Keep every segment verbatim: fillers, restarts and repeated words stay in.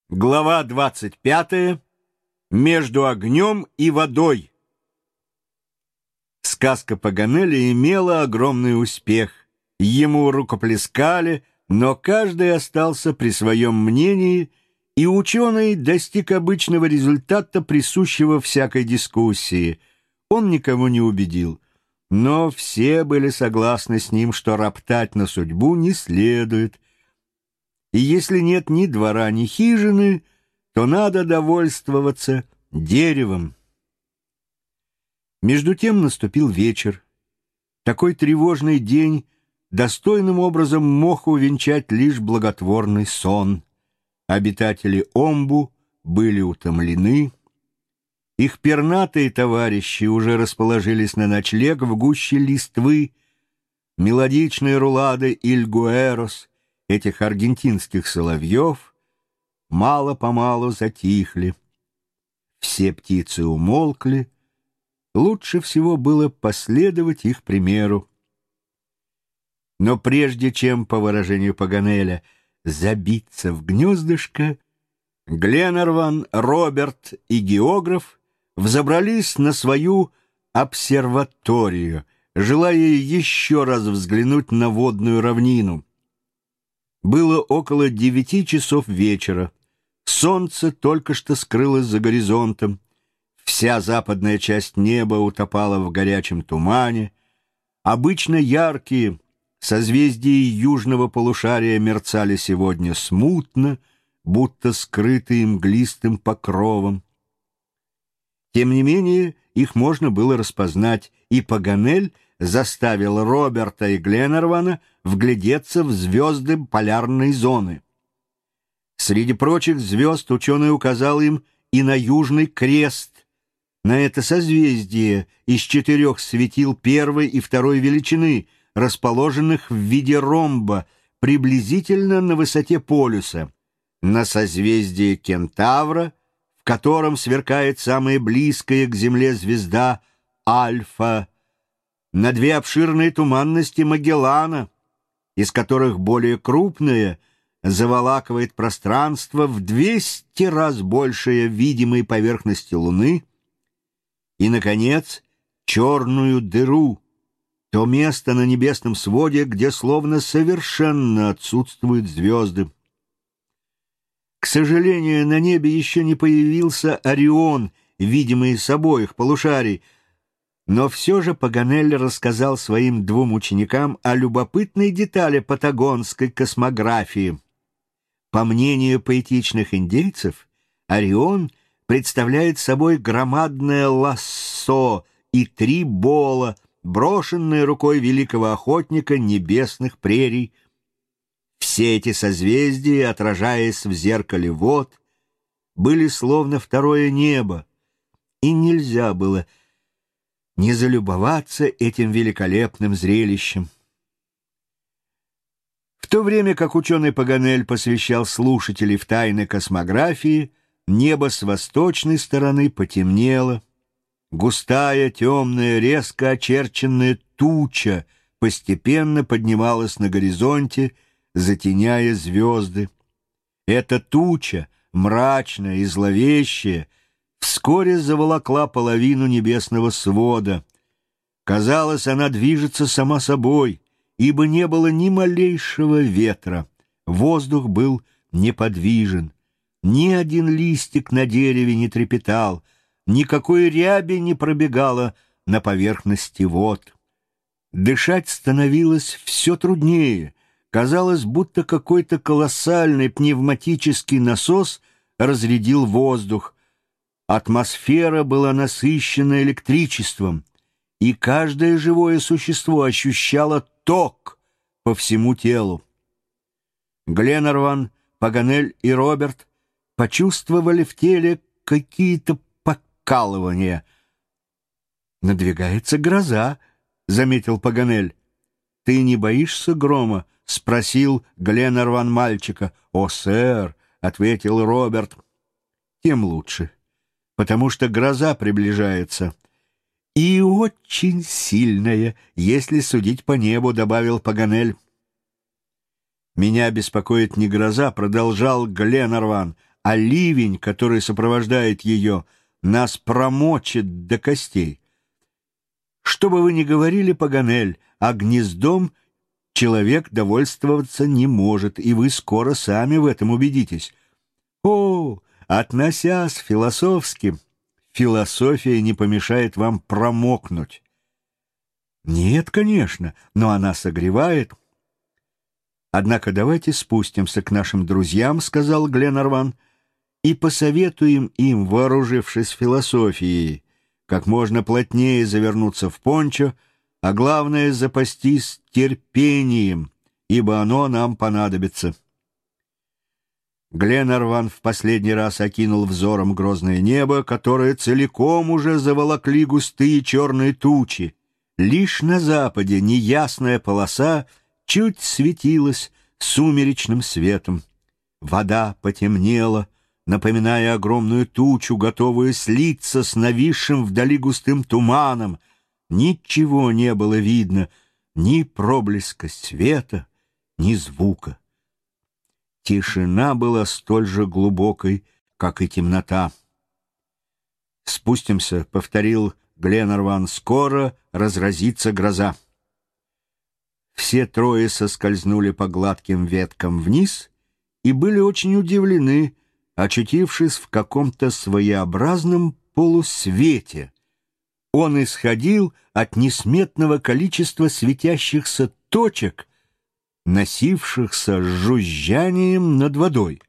Глава двадцать пятая. Между огнем и водой. Сказка Паганеля имела огромный успех. Ему рукоплескали, но каждый остался при своем мнении, и ученый достиг обычного результата, присущего всякой дискуссии. Он никого не убедил, но все были согласны с ним, что роптать на судьбу не следует. И если нет ни двора, ни хижины, то надо довольствоваться деревом. Между тем наступил вечер. Такой тревожный день достойным образом мог увенчать лишь благотворный сон. Обитатели Омбу были утомлены. Их пернатые товарищи уже расположились на ночлег в гуще листвы. Мелодичные рулады Ильгуэрос, этих аргентинских соловьев, мало-помалу затихли. Все птицы умолкли. Лучше всего было последовать их примеру. Но прежде чем, по выражению Паганеля, забиться в гнездышко, Гленарван, Роберт и географ взобрались на свою обсерваторию, желая еще раз взглянуть на водную равнину. Было около девяти часов вечера. Солнце только что скрылось за горизонтом. Вся западная часть неба утопала в горячем тумане. Обычно яркие созвездия южного полушария мерцали сегодня смутно, будто скрытые мглистым покровом. Тем не менее, их можно было распознать, и Паганель заставил Роберта и Гленарвана вглядеться в звезды полярной зоны. Среди прочих звезд ученый указал им и на Южный Крест, на это созвездие из четырех светил первой и второй величины, расположенных в виде ромба, приблизительно на высоте полюса, на созвездие Кентавра, в котором сверкает самая близкая к Земле звезда Альфа, на две обширные туманности Магеллана, из которых более крупная заволакивает пространство в двести раз большее видимой поверхности Луны, и, наконец, черную дыру, то место на небесном своде, где словно совершенно отсутствуют звезды. К сожалению, на небе еще не появился Орион, видимый с обоих полушарий, но все же Паганель рассказал своим двум ученикам о любопытной детали патагонской космографии. По мнению поэтичных индейцев, Орион представляет собой громадное лассо и три бола, брошенные рукой великого охотника небесных прерий. Все эти созвездия, отражаясь в зеркале вод, были словно второе небо, и нельзя было не залюбоваться этим великолепным зрелищем. В то время как ученый Паганель посвящал слушателей в тайны космографии, небо с восточной стороны потемнело. Густая, темная, резко очерченная туча постепенно поднималась на горизонте, затеняя звезды. Эта туча, мрачная и зловещая, вскоре заволокла половину небесного свода. Казалось, она движется сама собой, ибо не было ни малейшего ветра. Воздух был неподвижен. Ни один листик на дереве не трепетал, никакой ряби не пробегало на поверхности вод. Дышать становилось все труднее. Казалось, будто какой-то колоссальный пневматический насос разрядил воздух. Атмосфера была насыщена электричеством, и каждое живое существо ощущало ток по всему телу. Гленарван, Паганель и Роберт почувствовали в теле какие-то покалывания. «Надвигается гроза», — заметил Паганель. «Ты не боишься грома?» — спросил Гленарван мальчика. «О, сэр», — ответил Роберт, — «тем лучше, потому что гроза приближается». «И очень сильная, если судить по небу», — добавил Паганель. «Меня беспокоит не гроза», — продолжал Гленарван, а ливень, который сопровождает ее, нас промочит до костей. Что бы вы ни говорили, Паганель, а гнездом человек довольствоваться не может, и вы скоро сами в этом убедитесь. О, относясь философски, философия не помешает вам промокнуть. Нет, конечно, но она согревает. Однако давайте спустимся к нашим друзьям, сказал Гленарван, и посоветуем им, вооружившись философией, как можно плотнее завернуться в пончо, а главное — запастись терпением, ибо оно нам понадобится. Гленарван в последний раз окинул взором грозное небо, которое целиком уже заволокли густые черные тучи. Лишь на западе неясная полоса чуть светилась сумеречным светом. Вода потемнела, напоминая огромную тучу, готовую слиться с нависшим вдали густым туманом. Ничего не было видно, ни проблеска света, ни звука. Тишина была столь же глубокой, как и темнота. «Спустимся», — повторил Гленарван, — «скоро разразится гроза». Все трое соскользнули по гладким веткам вниз и были очень удивлены, очутившись в каком-то своеобразном полусвете. Он исходил от несметного количества светящихся точек, носившихся с жужжанием над водой.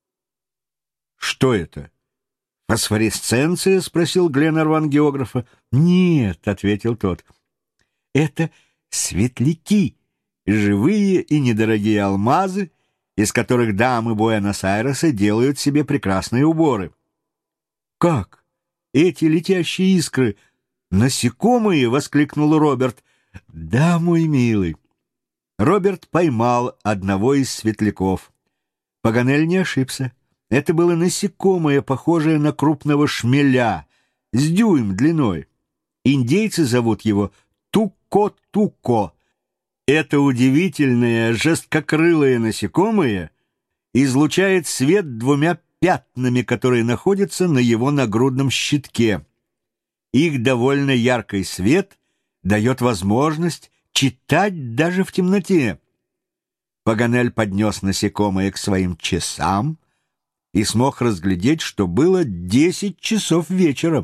«Что это? Фосфоресценция?» — спросил Гленарван географа. «Нет», — ответил тот, — «это светляки, живые и недорогие алмазы, из которых дамы Буэнос-Айреса делают себе прекрасные уборы». «Как? Эти летящие искры насекомые?» — воскликнул Роберт. «Да, мой милый». Роберт поймал одного из светляков. Паганель не ошибся. Это было насекомое, похожее на крупного шмеля, с дюйм длиной. Индейцы зовут его туко-туко. Это удивительное жесткокрылое насекомое излучает свет двумя пятнами, которые находятся на его нагрудном щитке. Их довольно яркий свет дает возможность читать даже в темноте. Паганель поднес насекомое к своим часам и смог разглядеть, что было десять часов вечера.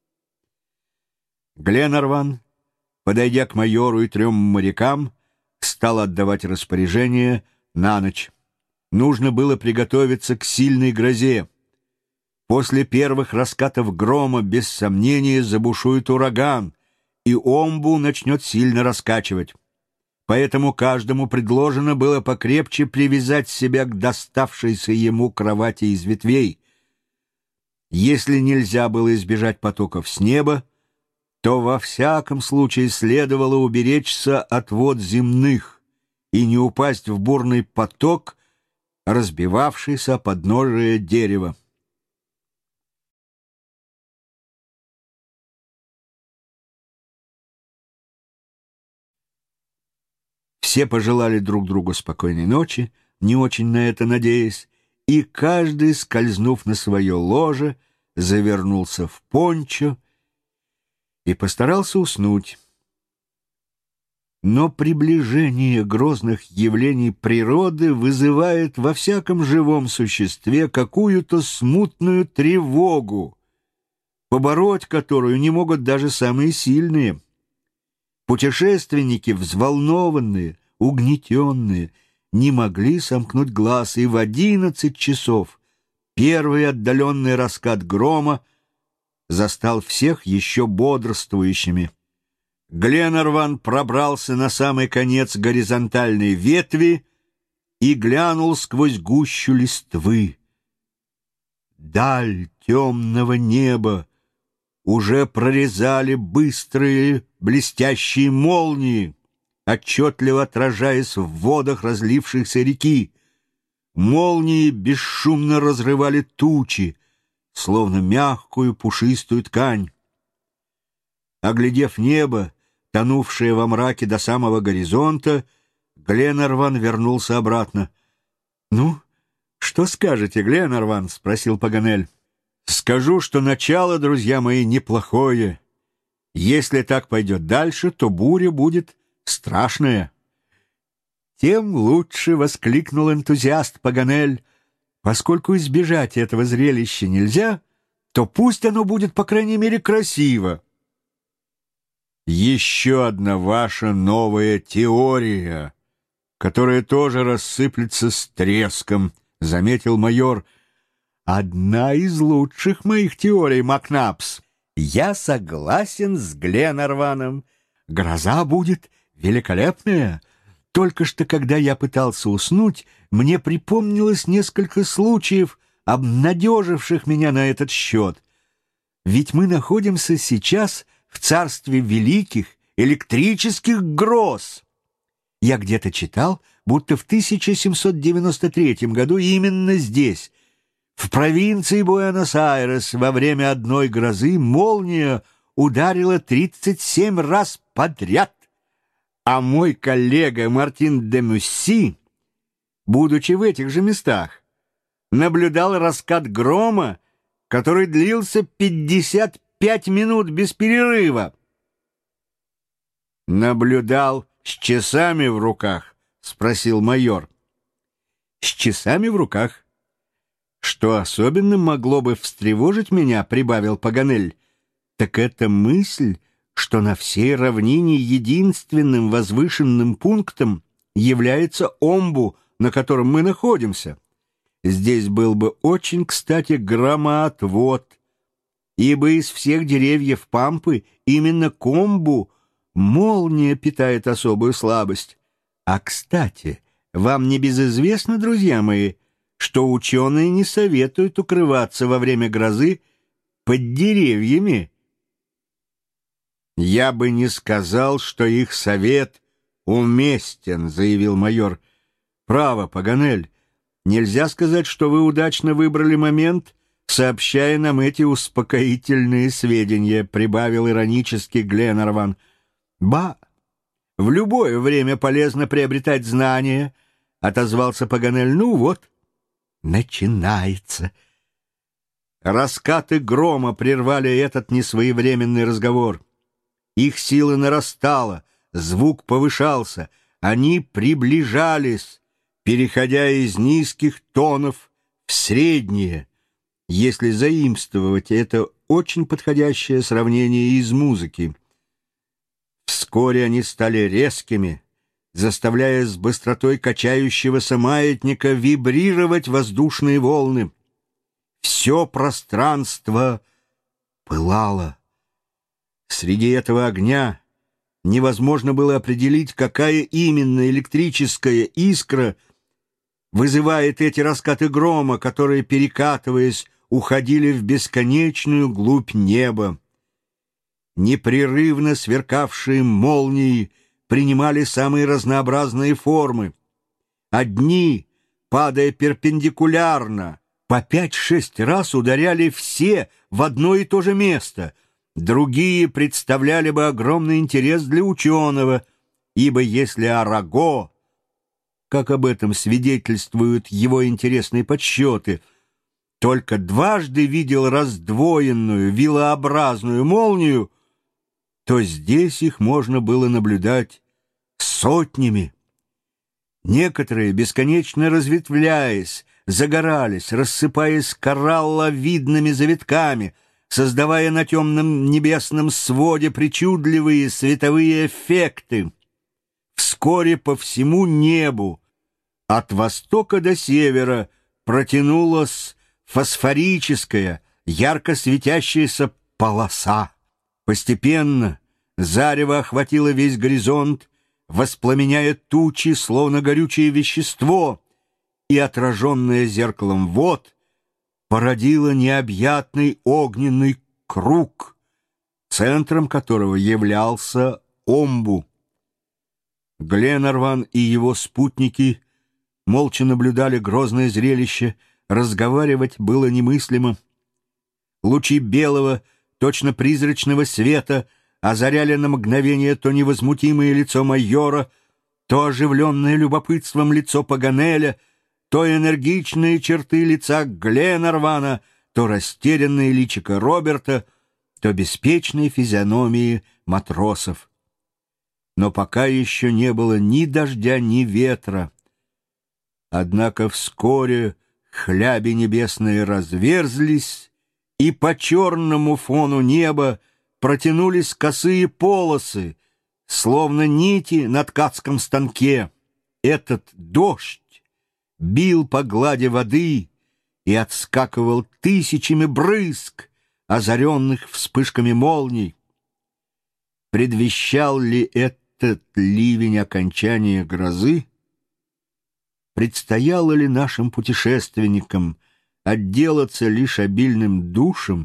Гленарван, подойдя к майору и трем морякам, стал отдавать распоряжение на ночь. Нужно было приготовиться к сильной грозе. После первых раскатов грома, без сомнения, забушует ураган, и омбу начнет сильно раскачивать. Поэтому каждому предложено было покрепче привязать себя к доставшейся ему кровати из ветвей. Если нельзя было избежать потоков с неба, то во всяком случае следовало уберечься от вод земных и не упасть в бурный поток, разбивавшийся о подножие дерева. Все пожелали друг другу спокойной ночи, не очень на это надеясь, и каждый, скользнув на свое ложе, завернулся в пончо и постарался уснуть. Но приближение грозных явлений природы вызывает во всяком живом существе какую-то смутную тревогу, побороть которую не могут даже самые сильные. Путешественники, взволнованные, угнетенные, не могли сомкнуть глаз, и в одиннадцать часов первый отдаленный раскат грома застал всех еще бодрствующими. Гленарван пробрался на самый конец горизонтальной ветви и глянул сквозь гущу листвы. Даль темного неба уже прорезали быстрые блестящие молнии, отчетливо отражаясь в водах разлившейся реки. Молнии бесшумно разрывали тучи, словно мягкую пушистую ткань. Оглядев небо, тонувшее во мраке до самого горизонта, Гленарван вернулся обратно. «Ну, «Что скажете, Гленарван?» — спросил Паганель. «Скажу, что начало, друзья мои, неплохое. Если так пойдет дальше, то буря будет страшная». «Тем лучше!» — воскликнул энтузиаст Паганель. «Поскольку избежать этого зрелища нельзя, то пусть оно будет, по крайней мере, красиво». «Еще одна ваша новая теория, которая тоже рассыплется с треском», — заметил майор. «Одна из лучших моих теорий, Макнапс. Я согласен с Гленарваном. Гроза будет великолепная. Только что, когда я пытался уснуть, мне припомнилось несколько случаев, обнадеживших меня на этот счет. Ведь мы находимся сейчас в царстве великих электрических гроз. Я где-то читал, будто в тысяча семьсот девяносто третьем году именно здесь, в провинции Буэнос-Айрес, во время одной грозы молния ударила тридцать семь раз подряд. А мой коллега Мартин де Мюсси, будучи в этих же местах, наблюдал раскат грома, который длился пятьдесят пять минут без перерыва. «Наблюдал с часами в руках?» — спросил майор. «С часами в руках. Что особенно могло бы встревожить меня, — прибавил Паганель, — так это мысль, что на всей равнине единственным возвышенным пунктом является Омбу, на котором мы находимся. Здесь был бы очень кстати громоотвод, ибо из всех деревьев Пампы именно к Омбу молния питает особую слабость. А, кстати, вам не безизвестно, друзья мои, что ученые не советуют укрываться во время грозы под деревьями?» «Я бы не сказал, что их совет уместен», — заявил майор. «Право, Паганель, нельзя сказать, что вы удачно выбрали момент, сообщая нам эти успокоительные сведения», — прибавил иронически Гленарван. «Ба! В любое время полезно приобретать знания», — отозвался Паганель. «Ну вот, начинается». Раскаты грома прервали этот несвоевременный разговор. Их сила нарастала, звук повышался, они приближались, переходя из низких тонов в средние, если заимствовать это очень подходящее сравнение из музыки. Вскоре они стали резкими, заставляя с быстротой качающегося маятника вибрировать воздушные волны. Все пространство пылало. Среди этого огня невозможно было определить, какая именно электрическая искра вызывает эти раскаты грома, которые, перекатываясь, уходили в бесконечную глубь неба. Непрерывно сверкавшие молнии принимали самые разнообразные формы. Одни, падая перпендикулярно, по пять-шесть раз ударяли все в одно и то же место. Другие представляли бы огромный интерес для ученого, ибо если Араго, как об этом свидетельствуют его интересные подсчеты, только дважды видел раздвоенную вилообразную молнию, то здесь их можно было наблюдать сотнями. Некоторые, бесконечно разветвляясь, загорались, рассыпаясь коралловидными завитками, создавая на темном небесном своде причудливые световые эффекты. Вскоре по всему небу, от востока до севера, протянулась фосфорическая, ярко светящаяся полоса. Постепенно зарево охватило весь горизонт, воспламеняя тучи, словно горючее вещество, и, отраженное зеркалом вод, породило необъятный огненный круг, центром которого являлся Омбу. Гленарван и его спутники молча наблюдали грозное зрелище, разговаривать было немыслимо. Лучи белого, точно призрачного света озаряли на мгновение то невозмутимое лицо майора, то оживленное любопытством лицо Паганеля, то энергичные черты лица Гленарвана, то растерянное личико Роберта, то беспечные физиономии матросов. Но пока еще не было ни дождя, ни ветра. Однако вскоре хляби небесные разверзлись, и по черному фону неба протянулись косые полосы, словно нити на ткацком станке. Этот дождь бил по глади воды и отскакивал тысячами брызг, озаренных вспышками молний. Предвещал ли этот ливень окончания грозы? Предстояло ли нашим путешественникам отделаться лишь обильным душем?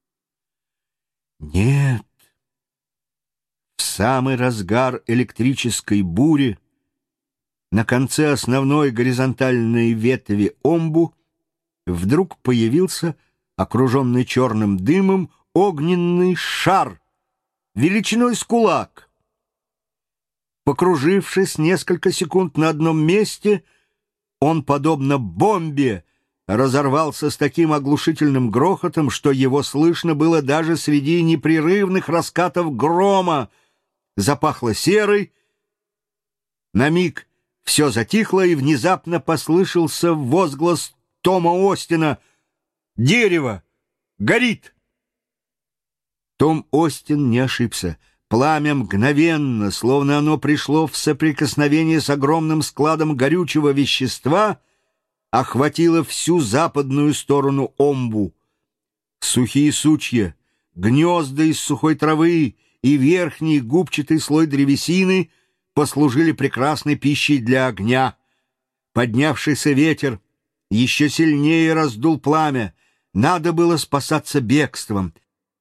Нет. В самый разгар электрической бури на конце основной горизонтальной ветви омбу вдруг появился, окруженный черным дымом, огненный шар величиной с кулак. Покружившись несколько секунд на одном месте, он, подобно бомбе, разорвался с таким оглушительным грохотом, что его слышно было даже среди непрерывных раскатов грома. Запахло серой. На миг все затихло, и внезапно послышался возглас Тома Остина: «Дерево горит!» Том Остин не ошибся. Пламя мгновенно, словно оно пришло в соприкосновение с огромным складом горючего вещества, охватило всю западную сторону омбу. Сухие сучья, гнезда из сухой травы и верхний губчатый слой древесины послужили прекрасной пищей для огня. Поднявшийся ветер еще сильнее раздул пламя. Надо было спасаться бегством.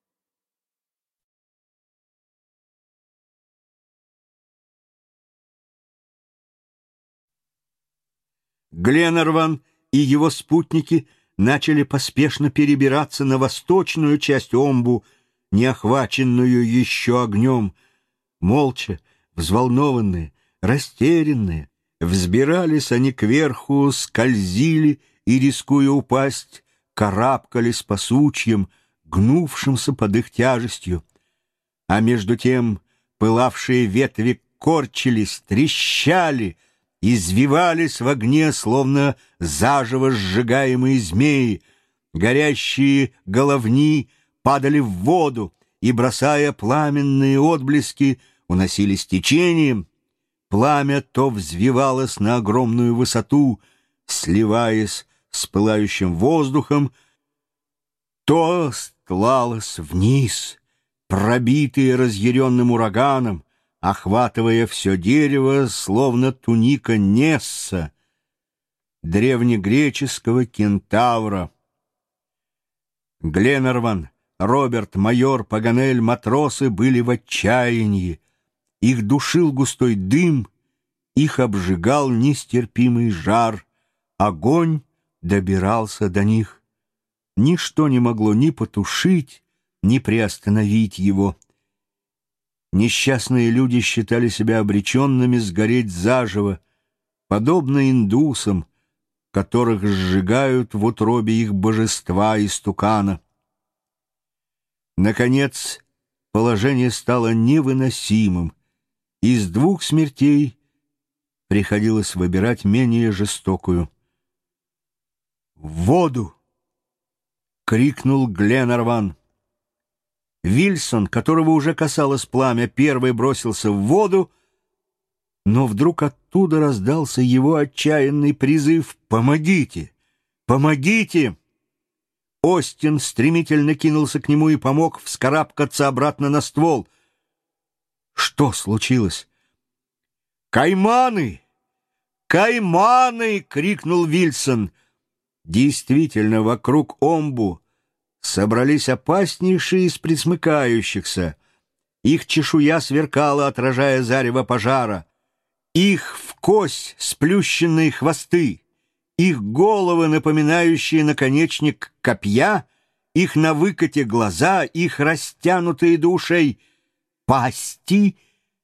Гленарван и его спутники начали поспешно перебираться на восточную часть омбу, не охваченную еще огнем. Молча, взволнованные, растерянные, взбирались они кверху, скользили и, рискуя упасть, карабкались по сучьям, гнувшимся под их тяжестью. А между тем пылавшие ветви корчились, трещали, извивались в огне, словно заживо сжигаемые змеи. Горящие головни падали в воду и, бросая пламенные отблески, уносились течением. Пламя то взвивалось на огромную высоту, сливаясь с пылающим воздухом, то стлалось вниз, пробитое разъяренным ураганом, охватывая все дерево, словно туника Несса, древнегреческого кентавра. Гленарван, Роберт, майор, Паганель, матросы были в отчаянии. Их душил густой дым, их обжигал нестерпимый жар. Огонь добирался до них. Ничто не могло ни потушить, ни приостановить его. Несчастные люди считали себя обреченными сгореть заживо, подобно индусам, которых сжигают в утробе их божества истукана. Наконец, положение стало невыносимым. Из двух смертей приходилось выбирать менее жестокую. «В воду!» — крикнул Гленарван. Вильсон, которого уже касалось пламя, первый бросился в воду, но вдруг оттуда раздался его отчаянный призыв: «Помогите! Помогите!» Остин стремительно кинулся к нему и помог вскарабкаться обратно на ствол. Что случилось? «Кайманы! Кайманы!» — крикнул Вильсон. Действительно, вокруг омбу собрались опаснейшие из пресмыкающихся. Их чешуя сверкала, отражая зарево пожара. Их вкось сплющенные хвосты, их головы, напоминающие наконечник копья, их на выкате глаза, их растянутые до ушей пасти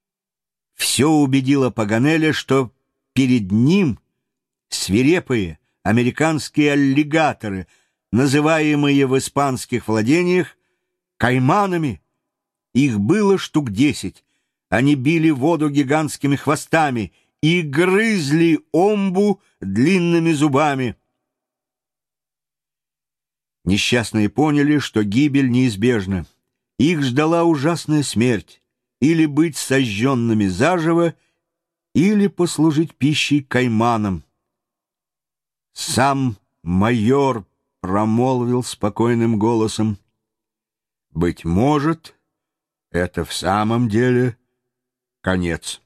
— все убедило Паганеля, что перед ним свирепые, американские аллигаторы, называемые в испанских владениях кайманами. Их было штук десять. Они били воду гигантскими хвостами и грызли омбу длинными зубами. Несчастные поняли, что гибель неизбежна. Их ждала ужасная смерть: или быть сожженными заживо, или послужить пищей кайманам. Сам майор промолвил спокойным голосом: «Быть может, это в самом деле конец».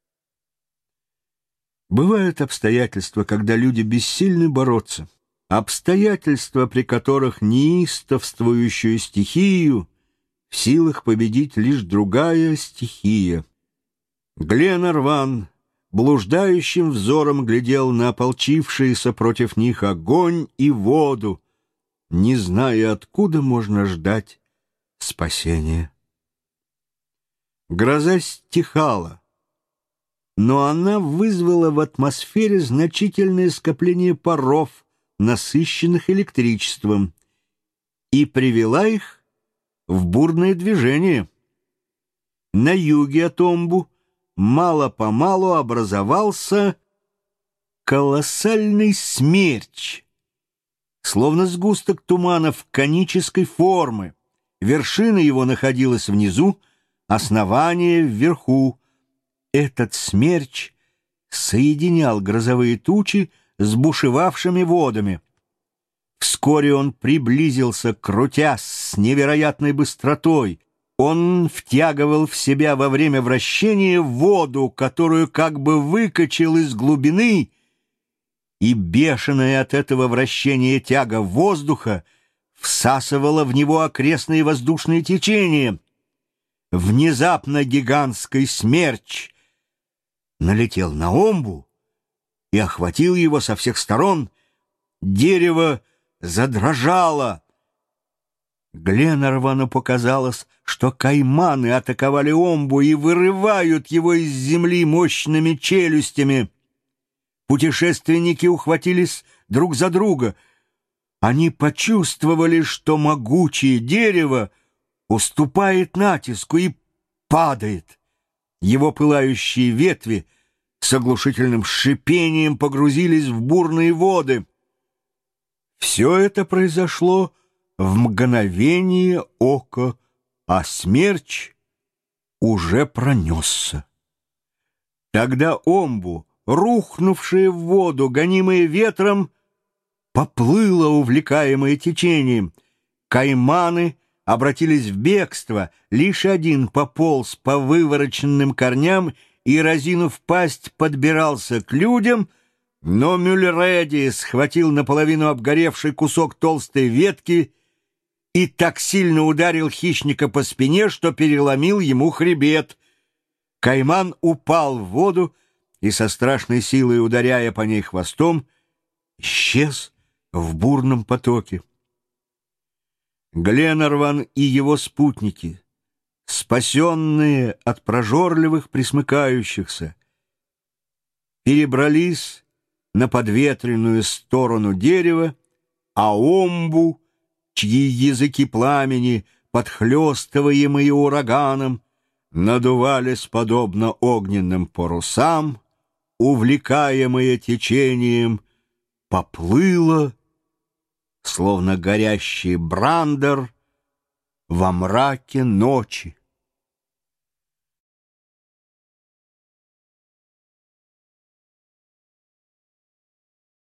Бывают обстоятельства, когда люди бессильны бороться. Обстоятельства, при которых неистовствующую стихию в силах победить лишь другая стихия. Гленарван блуждающим взором глядел на ополчившиеся против них огонь и воду, не зная, откуда можно ждать спасения. Гроза стихала, но она вызвала в атмосфере значительное скопление паров, насыщенных электричеством, и привела их в бурное движение. На юге от Омбу мало-помалу образовался колоссальный смерч, словно сгусток туманов конической формы. Вершина его находилась внизу, основание вверху. Этот смерч соединял грозовые тучи с бушевавшими водами. Вскоре он приблизился, крутясь с невероятной быстротой. Он втягивал в себя во время вращения воду, которую как бы выкачал из глубины, и бешеная от этого вращения тяга воздуха всасывала в него окрестные воздушные течения. Внезапно гигантский смерч налетел на Омбу и охватил его со всех сторон. Дерево задрожало. Гленарвану показалось, что кайманы атаковали Омбу и вырывают его из земли мощными челюстями. Путешественники ухватились друг за друга. Они почувствовали, что могучее дерево уступает натиску и падает. Его пылающие ветви с оглушительным шипением погрузились в бурные воды. Все это произошло в мгновение ока, а смерч уже пронесся. Тогда Омбу, рухнувшая в воду, гонимая ветром, поплыла, увлекаемая течением. Кайманы обратились в бегство, лишь один пополз по вывороченным корням и, разинув пасть, подбирался к людям, но Мюллереди схватил наполовину обгоревший кусок толстой ветки и так сильно ударил хищника по спине, что переломил ему хребет. Кайман упал в воду и, со страшной силой ударяя по ней хвостом, исчез в бурном потоке. Гленарван и его спутники, спасенные от прожорливых пресмыкающихся, перебрались на подветренную сторону дерева, а Омбу, чьи языки пламени, подхлёстываемые ураганом, надувались подобно огненным парусам, увлекаемые течением, поплыла, словно горящий брандер, во мраке ночи.